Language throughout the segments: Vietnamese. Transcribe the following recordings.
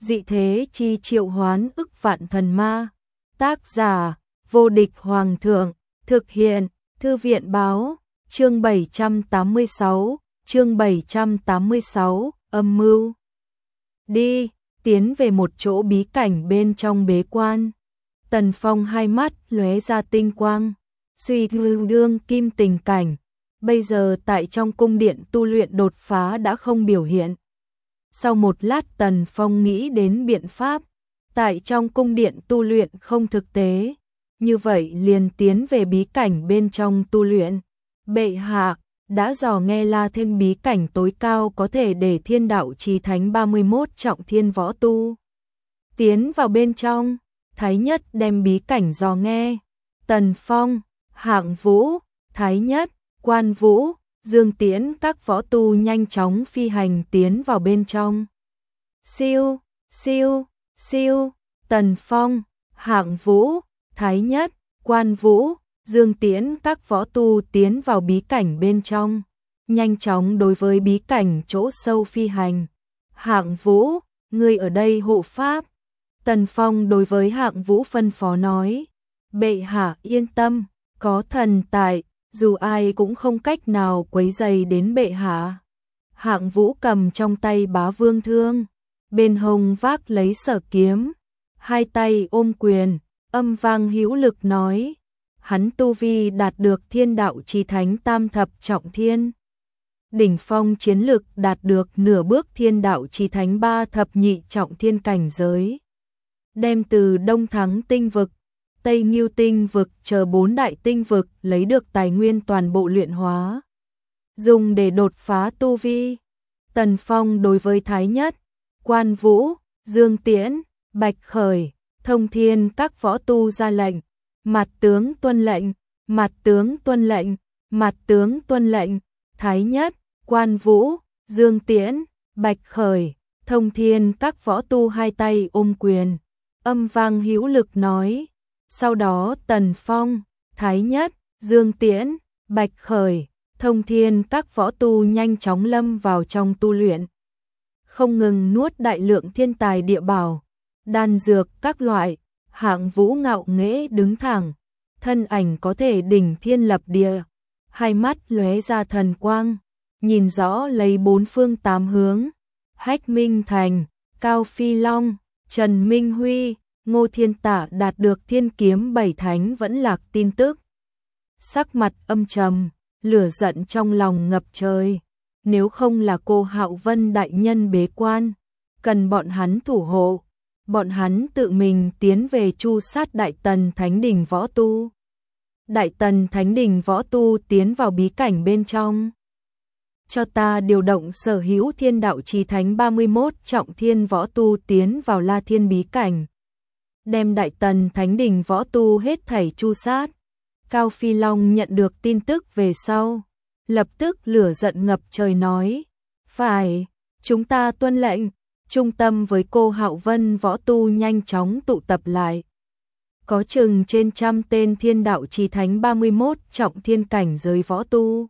dị thế chi triệu hoán ức vạn thần ma. Tác giả, vô địch hoàng thượng, thực hiện, thư viện báo, chương 786, âm mưu. Đi, tiến về một chỗ bí cảnh bên trong bế quan. Tần Phong hai mắt lóe ra tinh quang, suy đương kim tình cảnh. Bây giờ tại trong cung điện tu luyện đột phá đã không biểu hiện. Sau một lát Tần Phong nghĩ đến biện pháp, tại trong cung điện tu luyện không thực tế, như vậy liền tiến về bí cảnh bên trong tu luyện. Bệ hạ, đã dò nghe La Thiên bí cảnh tối cao có thể để thiên đạo chí thánh 31 trọng thiên võ tu tiến vào bên trong. Thái Nhất đem bí cảnh dò nghe. Tần Phong, Hạng Vũ, Thái Nhất, Quan Vũ, Dương Tiễn các võ tu nhanh chóng phi hành tiến vào bên trong. Siêu, siêu, siêu. Tần Phong, Hạng Vũ, Thái Nhất, Quan Vũ, Dương Tiễn các võ tu tiến vào bí cảnh bên trong, nhanh chóng đối với bí cảnh chỗ sâu phi hành. Hạng Vũ, ngươi ở đây hộ pháp. Tần Phong đối với Hạng Vũ phân phó nói, bệ hạ yên tâm, có thần tại, dù ai cũng không cách nào quấy rầy đến bệ hạ. Hạng Vũ cầm trong tay Bá Vương thương, bên hông vác lấy sở kiếm, hai tay ôm quyền, âm vang hữu lực nói, hắn tu vi đạt được thiên đạo chí thánh tam thập trọng thiên. Đỉnh phong chiến lực đạt được nửa bước thiên đạo chí thánh ba thập nhị trọng thiên cảnh giới. Đem từ Đông Thắng tinh vực, Tây Ngưu tinh vực chờ 4 đại tinh vực lấy được tài nguyên toàn bộ luyện hóa, dùng để đột phá tu vi. Tần Phong đối với Thái Nhất, Quan Vũ, Dương Tiễn, Bạch Khởi, Thông Thiên các võ tu ra lệnh, mặt tướng tuân lệnh, mặt tướng tuân lệnh, mặt tướng tuân lệnh. Thái Nhất, Quan Vũ, Dương Tiễn, Bạch Khởi, Thông Thiên các võ tu hai tay ôm quyền, âm vang hữu lực nói. Sau đó Tần Phong, Thái Nhất, Dương Tiễn, Bạch Khởi, Thông Thiên các võ tu nhanh chóng lâm vào trong tu luyện, không ngừng nuốt đại lượng thiên tài địa bảo, đan dược các loại. Hạng Vũ ngạo nghễ đứng thẳng, thân ảnh có thể đỉnh thiên lập địa, hai mắt lóe ra thần quang, nhìn rõ lấy bốn phương tám hướng. Hách Minh Thành, Cao Phi Long, Trần Minh Huy, Ngô Thiên Tả đạt được thiên kiếm bảy thánh vẫn lạc tin tức. Sắc mặt âm trầm, lửa giận trong lòng ngập trời. Nếu không là cô Hạo Vân đại nhân bế quan, cần bọn hắn thủ hộ, bọn hắn tự mình tiến về tru sát Đại Tần Thánh Đình võ tu. Đại Tần Thánh Đình võ tu tiến vào bí cảnh bên trong. Cho ta điều động sở hữu thiên đạo chí thánh 31 trọng thiên võ tu tiến vào La Thiên bí cảnh, đem Đại Tần Thánh Đình võ tu hết thảy tru sát. Cao Phi Long nhận được tin tức về sau, lập tức lửa giận ngập trời nói, phải, chúng ta tuân lệnh. Trung tâm với cô Hạo Vân võ tu nhanh chóng tụ tập lại. Có chừng trên 100 tên thiên đạo chí thánh 31 trọng thiên cảnh giới võ tu.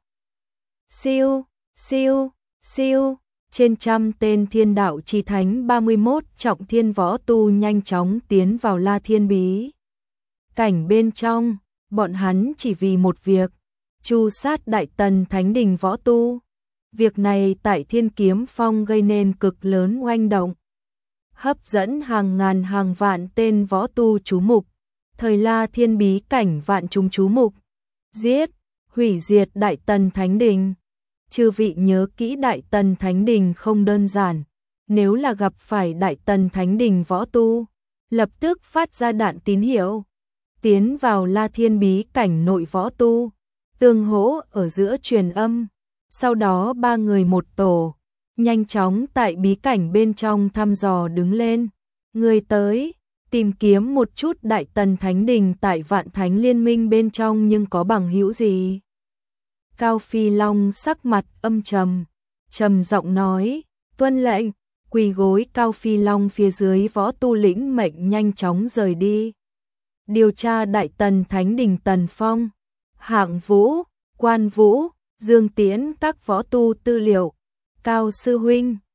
Siêu, siêu, siêu, trên 100 tên thiên đạo chí thánh 31 trọng thiên võ tu nhanh chóng tiến vào La Thiên bí cảnh bên trong. Bọn hắn chỉ vì một việc, tru sát Đại Tần Thánh Đình võ tu. Việc này tại Thiên Kiếm Phong gây nên cực lớn oanh động, hấp dẫn hàng ngàn hàng vạn tên võ tu chú mục. Thời La Thiên bí cảnh vạn chúng chú mục, giết, hủy diệt Đại Tần Thánh Đình. Chư vị nhớ kỹ Đại Tần Thánh Đình không đơn giản, nếu là gặp phải Đại Tần Thánh Đình võ tu, lập tức phát ra đạn tín hiệu, tiến vào La Thiên bí cảnh nội võ tu, tương hỗ ở giữa truyền âm. Sau đó ba người một tổ, nhanh chóng tại bí cảnh bên trong thăm dò đứng lên. Người tới, tìm kiếm một chút Đại Tần Thánh Đình tại Vạn Thánh Liên Minh bên trong nhưng có bằng hữu gì. Cao Phi Long sắc mặt âm trầm, trầm giọng nói, tuân lệnh. Quỳ gối Cao Phi Long phía dưới võ tu lĩnh mệnh nhanh chóng rời đi. Điều tra Đại Tần Thánh Đình. Tần Phong, Hạng Vũ, Quan Vũ, Dương Tiễn các võ tu tư liệu. Cao sư huynh,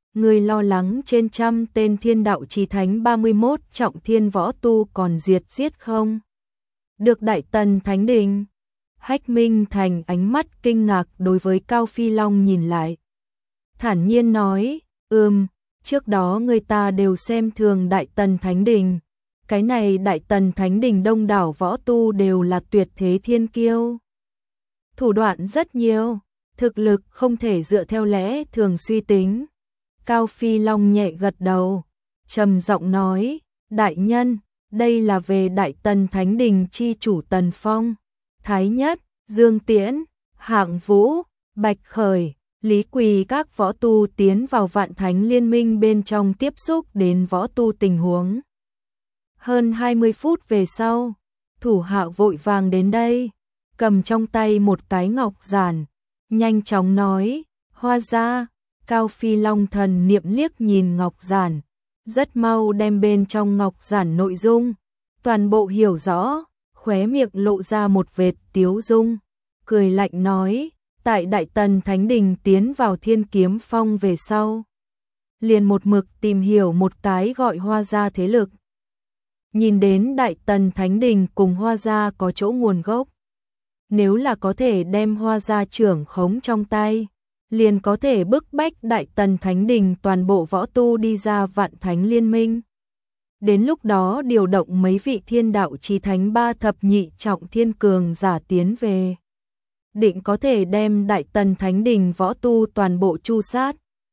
Người lo lắng trên trăm tên thiên đạo chí thánh 31 trọng thiên võ tu còn giết không? Được Đại Tần Thánh Đình. Hách Minh Thành ánh mắt kinh ngạc đối với Cao Phi Long nhìn lại. Thản nhiên nói, trước đó người ta đều xem thường Đại Tần Thánh Đình. Cái này Đại Tần Thánh Đình đông đảo võ tu đều là tuyệt thế thiên kiêu. Thủ đoạn rất nhiều, thực lực không thể dựa theo lẽ thường suy tính. Cao Phi Long nhẹ gật đầu, trầm giọng nói, đại nhân, đây là về Đại Tần Thánh Đình chi chủ Tần Phong, Thái Nhất, Dương Tiễn, Hạng Vũ, Bạch Khởi, Lý Quỳ các võ tu tiến vào Vạn Thánh Liên Minh bên trong tiếp xúc đến võ tu tình huống. Hơn 20 phút về sau, thủ hạ vội vàng đến đây, cầm trong tay một cái ngọc giản, nhanh chóng nói, Hoa gia. Cao Phi Long thần niệm liếc nhìn ngọc giản, rất mau đem bên trong ngọc giản nội dung, toàn bộ hiểu rõ, khóe miệng lộ ra một vệt tiếu dung, cười lạnh nói, tại Đại Tần Thánh Đình tiến vào Thiên Kiếm Phong về sau. Liền một mực tìm hiểu một cái gọi Hoa gia thế lực. Nhìn đến Đại Tần Thánh Đình cùng Hoa gia có chỗ nguồn gốc. Nếu là có thể đem Hoa gia trưởng khống trong tay, liền có thể bức bách Đại Tần Thánh Đình toàn bộ võ tu đi ra Vạn Thánh Liên Minh. Đến lúc đó điều động mấy vị thiên đạo chí thánh 3 thập nhị trọng thiên cường giả tiến về. Định có thể đem Đại Tần Thánh Đình võ tu toàn bộ tru sát.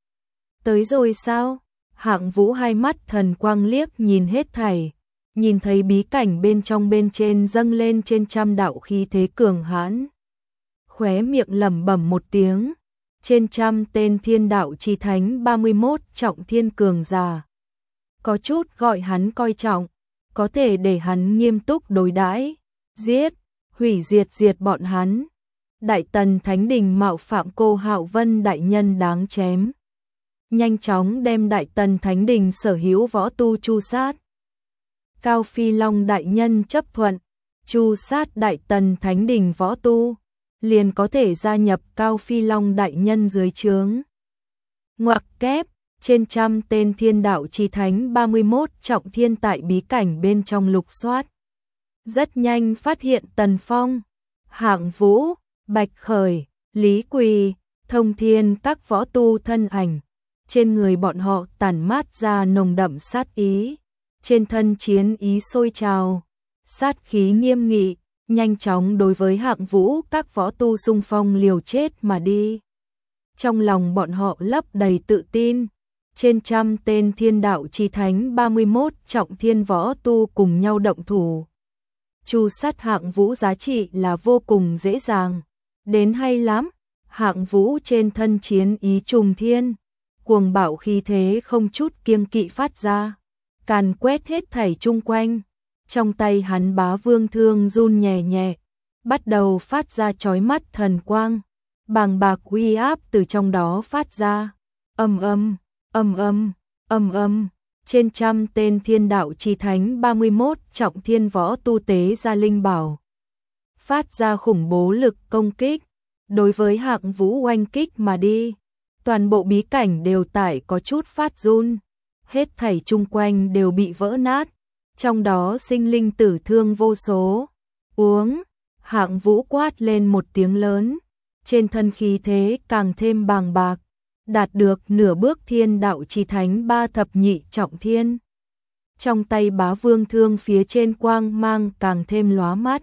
Tới rồi sao? Hạng Vũ hai mắt thần quang liếc nhìn hết thảy, nhìn thấy bí cảnh bên trong bên trên dâng lên trên trăm đạo khí thế cường hãn. Khóe miệng lẩm bẩm một tiếng, trên trăm tên thiên đạo chí thánh 31 trọng thiên cường giả. Có chút gọi hắn coi trọng, có thể để hắn nghiêm túc đối đãi, giết, hủy diệt bọn hắn. Đại Tần Thánh Đình mạo phạm cô Hạo Vân đại nhân đáng chém. Nhanh chóng đem Đại Tần Thánh Đình sở hữu võ tu tru sát. Cao Phi Long đại nhân chấp thuận, tru sát Đại Tần Thánh Đình võ tu, liền có thể gia nhập Cao Phi Long đại nhân dưới trướng. Ngoặc kép, trên trăm tên thiên đạo chí thánh 31 trọng thiên tại bí cảnh bên trong lục soát. Rất nhanh phát hiện Tần Phong, Hạng Vũ, Bạch Khởi, Lý Quỳ, Thông Thiên các võ tu thân ảnh. Trên người bọn họ tản mát ra nồng đậm sát ý, trên thân chiến ý sôi trào, sát khí nghiêm nghị, nhanh chóng đối với Hạng Vũ các võ tu xung phong liều chết mà đi. Trong lòng bọn họ lấp đầy tự tin, trên trăm tên thiên đạo chí thánh 31 trọng thiên võ tu cùng nhau động thủ. Tru sát Hạng Vũ giá trị là vô cùng dễ dàng, đến hay lắm. Hạng Vũ trên thân chiến ý trùng thiên, cuồng bạo khí thế không chút kiêng kỵ phát ra, càn quét hết thảy chung quanh. Trong tay hắn Bá Vương thương run nhẹ nhẹ, bắt đầu phát ra chói mắt thần quang, bàng bạc uy áp từ trong đó phát ra. Ầm ầm, ầm ầm, ầm ầm, trên trăm tên thiên đạo chí thánh 31 trọng thiên võ tu tế ra linh bảo, phát ra khủng bố lực công kích, đối với Hạng Vũ oanh kích mà đi. Toàn bộ bí cảnh đều tại có chút phát run, hết thảy chung quanh đều bị vỡ nát, trong đó sinh linh tử thương vô số. Uống, Hạng Vũ quát lên một tiếng lớn, trên thân khí thế càng thêm bàng bạc, đạt được nửa bước thiên đạo chí thánh 3 thập nhị trọng thiên. Trong tay Bá Vương thương phía trên quang mang càng thêm lóa mắt.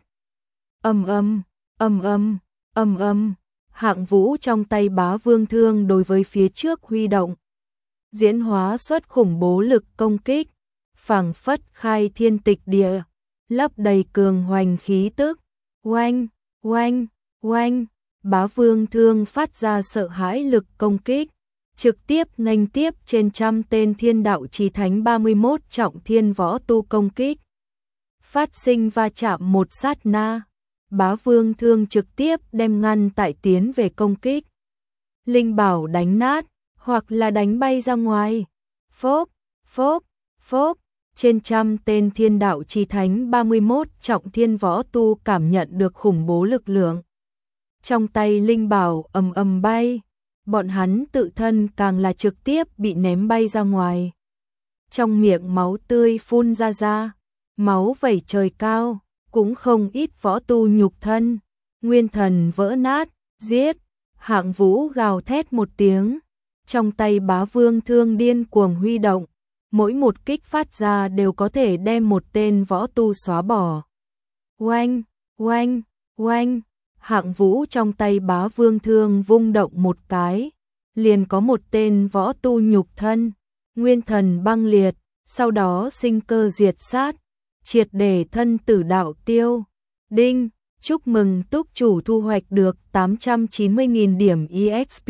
Ầm ầm, ầm ầm, ầm ầm, Hạng Vũ trong tay Bá Vương thương đối với phía trước huy động, diễn hóa xuất khủng bố lực công kích, phảng phất khai thiên tịch địa, lấp đầy cường hoành khí tức. Oanh, oanh, oanh, Bá Vương thương phát ra sợ hãi lực công kích, trực tiếp nghênh tiếp trên trăm tên thiên đạo chí thánh 31 trọng thiên võ tu công kích. Phát sinh va chạm một sát na, Bá Vương thương trực tiếp đem ngăn tại tiến về công kích. Linh bảo đánh nát, hoặc là đánh bay ra ngoài. Phốp, phốp, phốp, trên trăm tên thiên đạo chí thánh 31 trọng thiên võ tu cảm nhận được khủng bố lực lượng. Trong tay linh bảo ầm ầm bay, bọn hắn tự thân càng là trực tiếp bị ném bay ra ngoài. Trong miệng máu tươi phun ra, máu vẩy trời cao, cũng không ít võ tu nhục thân, nguyên thần vỡ nát, giết. Hạng Vũ gào thét một tiếng, trong tay Bá Vương thương điên cuồng huy động, mỗi một kích phát ra đều có thể đem một tên võ tu xóa bỏ. Oanh, oanh, oanh, Hạng Vũ trong tay Bá Vương thương vung động một cái, liền có một tên võ tu nhục thân, nguyên thần băng liệt, sau đó sinh cơ diệt sát, triệt để thân tử đạo tiêu. Đinh, chúc mừng túc chủ thu hoạch được 890.000 điểm EXP.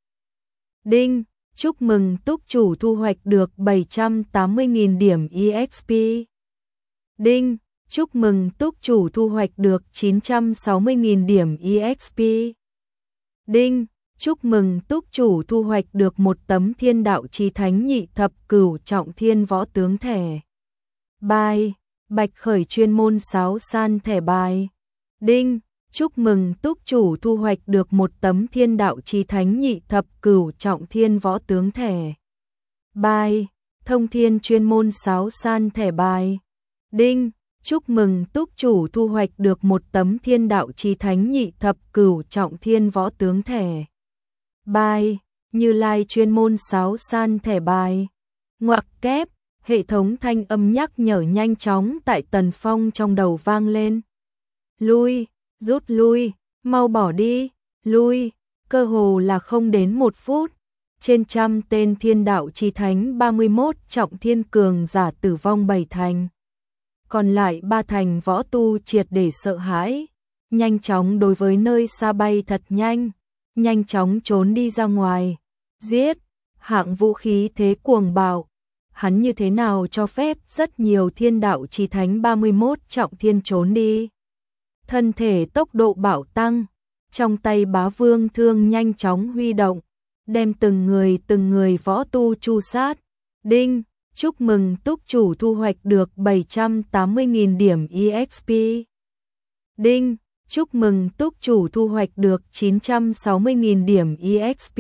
Đinh, chúc mừng túc chủ thu hoạch được 780.000 điểm EXP. Đinh, chúc mừng túc chủ thu hoạch được 960.000 điểm EXP. Đinh, chúc mừng túc chủ thu hoạch được một tấm Thiên Đạo Chí Thánh Nhị Thập Cửu Trọng Thiên Võ Tướng thẻ bài. Bạch Khởi chuyên môn sáo san thẻ bài. Đinh, chúc mừng túc chủ thu hoạch được một tấm Thiên Đạo Chí Thánh Nhị Thập Cửu Trọng Thiên Võ Tướng thẻ bài. Thông Thiên chuyên môn sáo san thẻ bài. Đinh, chúc mừng túc chủ thu hoạch được một tấm Thiên Đạo Chí Thánh Nhị Thập Cửu Trọng Thiên Võ Tướng thẻ bài. Như Lai chuyên môn sáo san thẻ bài. Ngoặc kép, hệ thống thanh âm nhắc nhở nhanh chóng tại Tần Phong trong đầu vang lên. Lui, rút lui, mau bỏ đi, lui, cơ hồ là không đến 1 phút. Trên trăm tên Thiên Đạo Chí Thánh 31 trọng thiên cường giả tử vong 7 thành. Còn lại 3 thành võ tu triệt để sợ hãi, nhanh chóng đối với nơi xa bay thật nhanh chóng trốn đi ra ngoài. Giết, Hạng Vũ khí thế cuồng bạo, hắn như thế nào cho phép rất nhiều Thiên Đạo Chí Thánh 31 trọng thiên trốn đi. Thân thể tốc độ bạo tăng, trong tay Bá Vương thương nhanh chóng huy động, đem từng người võ tu chu sát. Đinh, chúc mừng túc chủ thu hoạch được 780.000 điểm EXP. Đinh, chúc mừng túc chủ thu hoạch được 960.000 điểm EXP.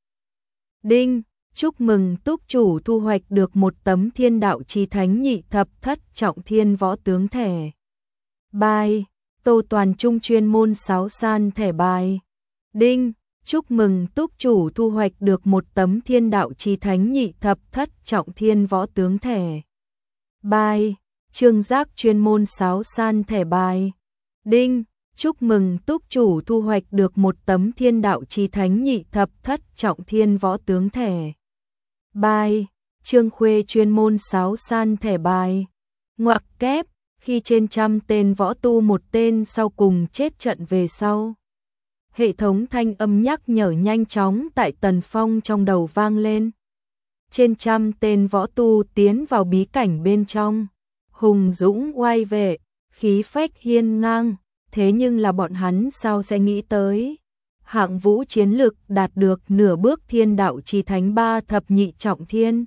Đinh, chúc mừng túc chủ thu hoạch được một tấm Thiên Đạo Chí Thánh Nhị Thập Thất Trọng Thiên Võ Tướng thẻ bài. Tô Toàn Trung chuyên môn sáo san thẻ bài. Đinh, chúc mừng túc chủ thu hoạch được một tấm Thiên Đạo Chí Thánh Nhị Thập Thất Trọng Thiên Võ Tướng thẻ bài. Trương Giác chuyên môn sáo san thẻ bài. Đinh, chúc mừng túc chủ thu hoạch được một tấm Thiên Đạo Chí Thánh Nhị Thập Thất Trọng Thiên Võ Tướng thẻ bài. Trương Khuê chuyên môn sáo san thẻ bài. Ngoặc kép, khi trên trăm tên võ tu một tên sau cùng chết trận về sau, hệ thống thanh âm nhắc nhở nhanh chóng tại Tần Phong trong đầu vang lên. Trên trăm tên võ tu tiến vào bí cảnh bên trong, hùng dũng oai vệ, khí phách hiên ngang, thế nhưng là bọn hắn sao sẽ nghĩ tới Hạng Vũ chiến lực đạt được nửa bước Thiên Đạo Chí Thánh 3 thập nhị trọng thiên.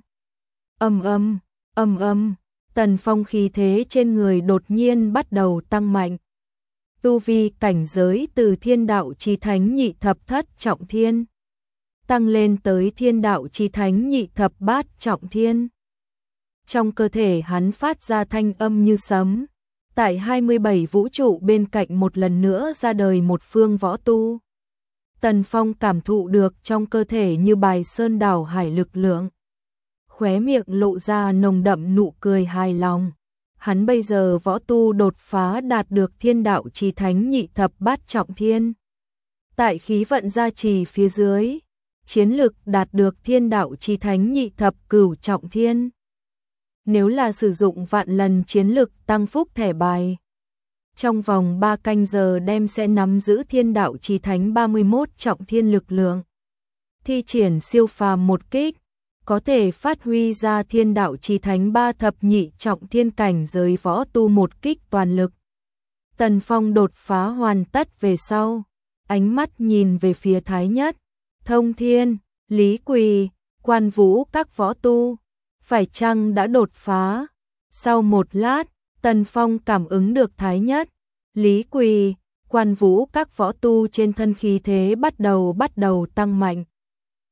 Ầm ầm, Tần Phong khí thế trên người đột nhiên bắt đầu tăng mạnh. Tu vi cảnh giới từ Thiên Đạo Chí Thánh Nhị Thập Thất Trọng Thiên tăng lên tới Thiên Đạo Chí Thánh Nhị Thập Bát Trọng Thiên. Trong cơ thể hắn phát ra thanh âm như sấm, tại 27 vũ trụ bên cạnh một lần nữa ra đời một phương võ tu. Tần Phong cảm thụ được trong cơ thể như bài sơn đảo hải lực lượng, khóe miệng lộ ra nồng đậm nụ cười hài lòng. Hắn bây giờ võ tu đột phá đạt được Thiên Đạo Chí Thánh Nhị Thập Bát Trọng Thiên. Tại khí vận gia trì phía dưới, chiến lực đạt được Thiên Đạo Chí Thánh Nhị Thập Cửu Trọng Thiên. Nếu là sử dụng vạn lần chiến lực tăng phúc thẻ bài, trong vòng 3 canh giờ đem sẽ nắm giữ Thiên Đạo Chí Thánh 31 Trọng Thiên lực lượng. Thi triển siêu phàm một kích, có thể phát huy ra Thiên Đạo Chí Thánh 3 thập nhị trọng thiên cảnh giới võ tu một kích toàn lực. Tần Phong đột phá hoàn tất về sau, ánh mắt nhìn về phía Thái Nhất, Thông Thiên, Lý Quỳ, Quan Vũ các võ tu, phải chăng đã đột phá? Sau một lát, Tần Phong cảm ứng được Thái Nhất, Lý Quỳ, Quan Vũ các võ tu trên thân khí thế bắt đầu tăng mạnh.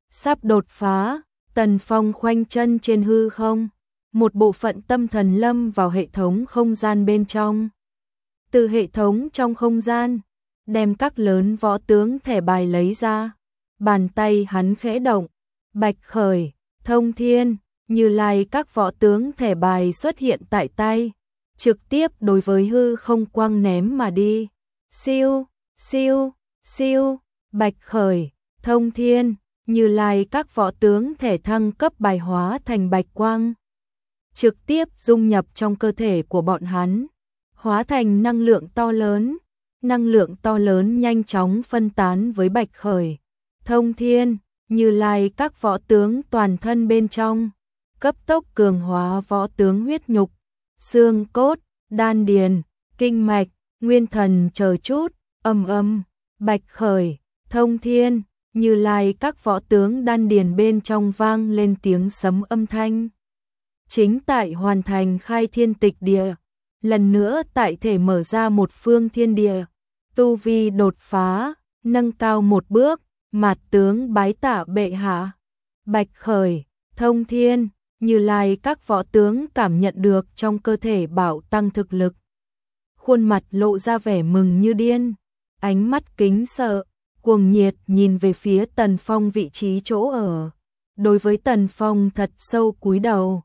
Sắp đột phá, Tần Phong khoanh chân trên hư không, một bộ phận tâm thần lâm vào hệ thống không gian bên trong. Từ hệ thống trong không gian, đem các lớn võ tướng thẻ bài lấy ra, bàn tay hắn khẽ động, Bạch Khởi, Thông Thiên, Như Lai các võ tướng thẻ bài xuất hiện tại tay, trực tiếp đối với hư không quăng ném mà đi. Siêu, siêu, siêu, Bạch Khởi, Thông Thiên, Như Lai các võ tướng thẻ thăng cấp bài hóa thành bạch quang, trực tiếp dung nhập trong cơ thể của bọn hắn, hóa thành năng lượng to lớn. Năng lượng to lớn nhanh chóng phân tán với Bạch Khởi, Thông Thiên, Như Lai các võ tướng toàn thân bên trong, cấp tốc cường hóa võ tướng huyết nhục, xương cốt, đan điền, kinh mạch, nguyên thần chờ chút, Bạch Khởi, Thông Thiên, Như Lai các võ tướng đan điền bên trong vang lên tiếng sấm âm thanh. Chính tại hoàn thành khai thiên tịch địa, lần nữa tại thể mở ra một phương thiên địa, tu vi đột phá, nâng cao một bước, Mạt tướng bái tạ bệ hạ. Bạch Khởi, Thông Thiên, Như Lai các võ tướng cảm nhận được trong cơ thể bảo tăng thực lực, khuôn mặt lộ ra vẻ mừng như điên, ánh mắt kính sợ, cuồng nhiệt nhìn về phía Tần Phong vị trí chỗ ở. Đối với Tần Phong thật sâu cúi đầu.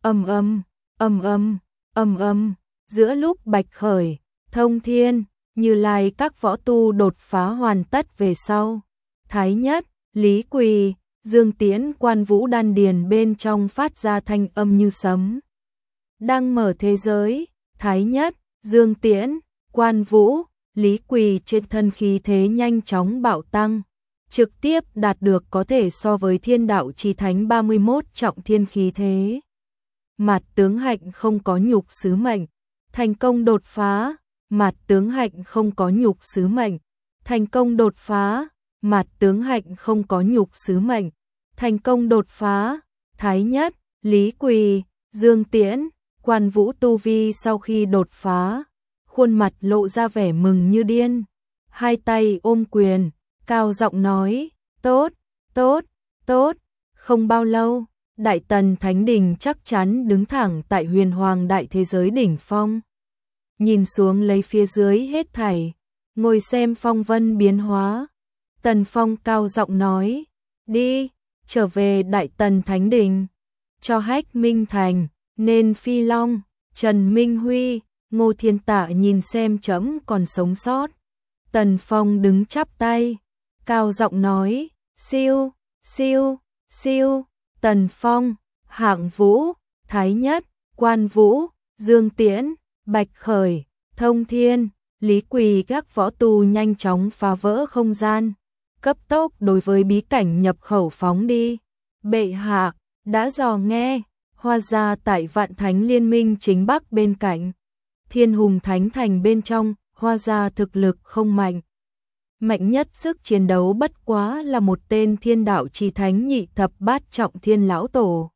Giữa lúc Bạch Khởi, Thông Thiên, Như Lai các võ tu đột phá hoàn tất về sau, Thái Nhất, Lý Quỳ, Dương Tiễn Quan Vũ đan điền bên trong phát ra thanh âm như sấm. Đang mở thế giới, Thái Nhất, Dương Tiễn, Quan Vũ, Lý Quỳ trên thân khí thế nhanh chóng bạo tăng, trực tiếp đạt được có thể so với Thiên Đạo Chí Thánh 31 trọng thiên khí thế. Mạt tướng hạnh không có nhục sứ mệnh, thành công đột phá. Mạt tướng hạnh không có nhục sứ mệnh, thành công đột phá. Mạt tướng hạnh không có nhục sứ mệnh, thành công đột phá. Thái Nhất, Lý Quỳ, Dương Tiễn, Quan Vũ tu vi sau khi đột phá, khuôn mặt lộ ra vẻ mừng như điên, hai tay ôm quyền, cao giọng nói, tốt, tốt, tốt. Không bao lâu, Đại Tần Thánh Đình chắc chắn đứng thẳng tại huyền hoàng đại thế giới đỉnh phong. Nhìn xuống lấy phía dưới hết thảy, ngồi xem phong vân biến hóa. Tần Phong cao giọng nói, đi, trở về Đại Tần Thánh Đình, cho Hách Minh Thành, nên Phi Long, Trần Minh Huy, Ngô Thiên Tạ nhìn xem trẫm còn sống sót. Tần Phong đứng chắp tay, cao giọng nói, siêu, siêu, siêu. Tần Phong, Hạng Vũ, Thái Nhất, Quan Vũ, Dương Tiễn, Bạch Khởi, Thông Thiên, Lý Quỳ các võ tu nhanh chóng phá vỡ không gian, cấp tốc đối với bí cảnh nhập khẩu phóng đi. Bệ hạ, đã dò nghe, hóa ra tại Vạn Thánh Liên minh chính bắc bên cạnh, Thiên Hùng Thánh Thành bên trong, hóa ra thực lực không mạnh. Mạnh nhất sức chiến đấu bất quá là một tên Thiên Đạo Chí Thánh nhị thập bát trọng thiên lão tổ.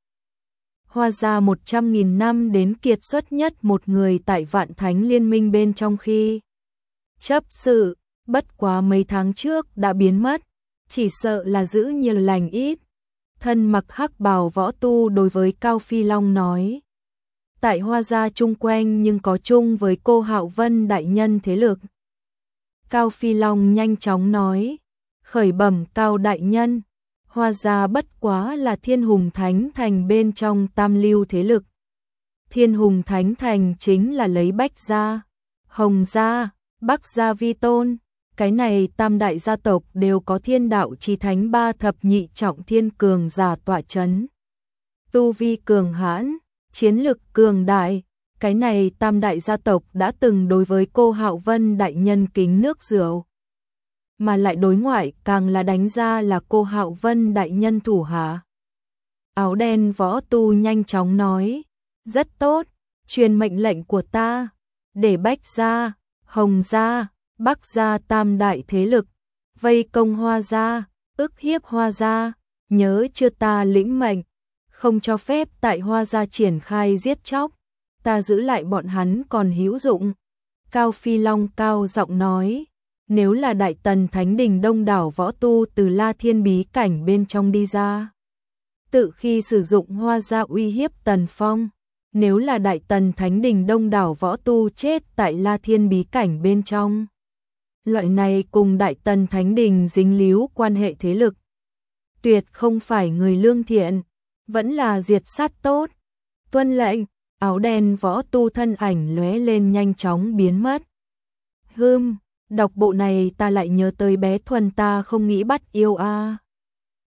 Hóa ra 100.000 năm đến kiệt xuất nhất một người tại Vạn Thánh Liên minh bên trong khi chấp sự, bất quá mấy tháng trước đã biến mất, chỉ sợ là giữ nhiều lành ít. Thân mặc hắc bào võ tu đối với Cao Phi Long nói, tại Hoa gia chung quanh nhưng có chung với cô Hạo Vân đại nhân thế lực. Cao Phi Long nhanh chóng nói, khởi bẩm Cao đại nhân, Hoa gia bất quá là Thiên Hùng Thánh Thành bên trong tam lưu thế lực. Thiên Hùng Thánh Thành chính là lấy Bách gia, Hồng gia, Bắc gia vi tôn, cái này tam đại gia tộc đều có Thiên Đạo Chí Thánh ba thập nhị trọng thiên cường giả tọa chấn. Tu vi cường hãn, chiến lực cường đại, cái này tam đại gia tộc đã từng đối với cô Hạo Vân đại nhân kính nước rượu. Mà lại đối ngoại càng là đánh ra là cô Hạo Vân đại nhân thủ hạ. Áo đen võ tu nhanh chóng nói, rất tốt, truyền mệnh lệnh của ta, để Bách gia, Hồng gia, Bắc gia tam đại thế lực, vây công Hoa gia, ức hiếp Hoa gia, nhớ chưa ta lĩnh mệnh, không cho phép tại Hoa gia triển khai giết chóc, ta giữ lại bọn hắn còn hữu dụng. Cao Phi Long cao giọng nói, nếu là Đại Tần Thánh Đình đông đảo võ tu từ La Thiên bí cảnh bên trong đi ra, tự khi sử dụng hoa ra uy hiếp Tần Phong, nếu là Đại Tần Thánh Đình đông đảo võ tu chết tại La Thiên bí cảnh bên trong, loại này cùng Đại Tần Thánh Đình dính líu quan hệ thế lực, tuyệt không phải người lương thiện, vẫn là diệt sát tốt. Tuân lệnh, áo đen võ tu thân ảnh lóe lên nhanh chóng biến mất. Đọc bộ này ta lại nhớ tới bé Thuần ta không nghĩ bắt yêu a.